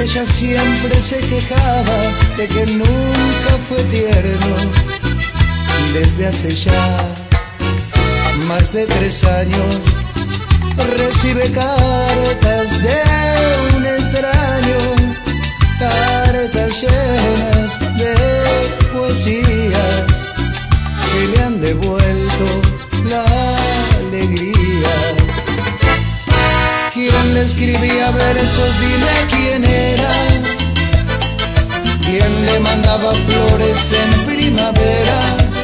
ella siempre se quejaba de que nunca fue tierno. Desde hace ya más de 3 años recibe cartas de un extraño, cartas llenas de poesías que le han devuelto la alegría. ¿Quién le escribía versos? Dime quién era. ¿Quién le mandaba flores en primavera?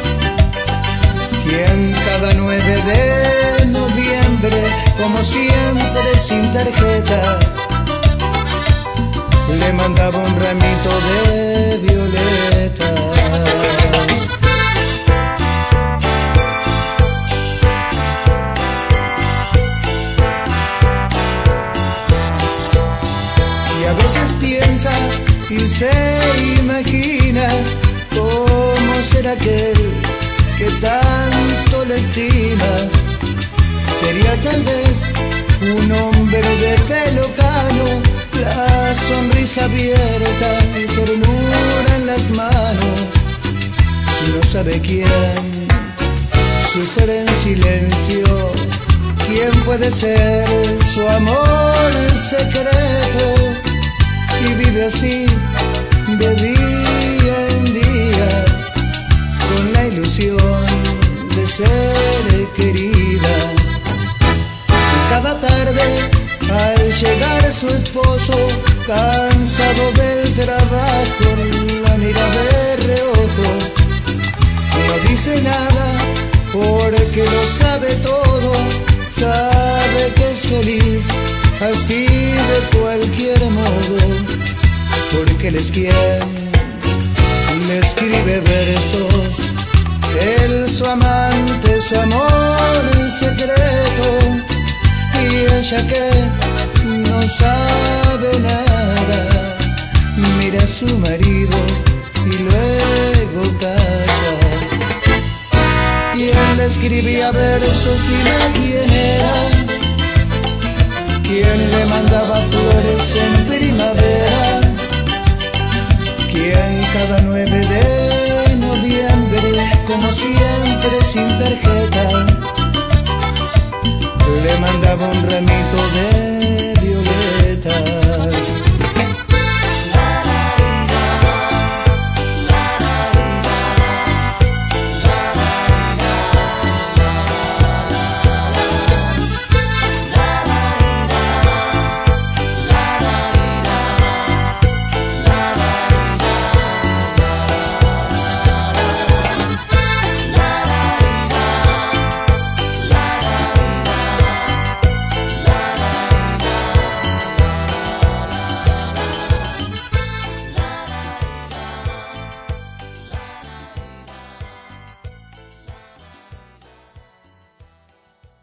¿Quién cada 9 de noviembre, como siempre sin tarjeta, le mandaba un ramito de violetas? Y a veces piensa y se imagina cómo será aquel que tanto le estima. Sería tal vez un hombre de pelo cano, la sonrisa abierta y ternura en las manos. No sabe quién sufre en silencio, quién puede ser su amor en secreto, y vive así de día en día con la ilusión de ser querida. Cada tarde al llegar su esposo, cansado del trabajo, la mira de reojo. No dice nada porque lo sabe todo, sabe que es feliz así de cualquier modo, porque él es quien le escribe versos, él su amante, su amor en secreto, y ella que no sabe nada, mira a su marido y luego calla. ¿Quién le escribía versos? Dime quién era. ¿Quién le mandaba flores en primavera? ¿Quién cada 9 de noviembre, como siempre sin tarjeta, le mandaba un ramito de violetas?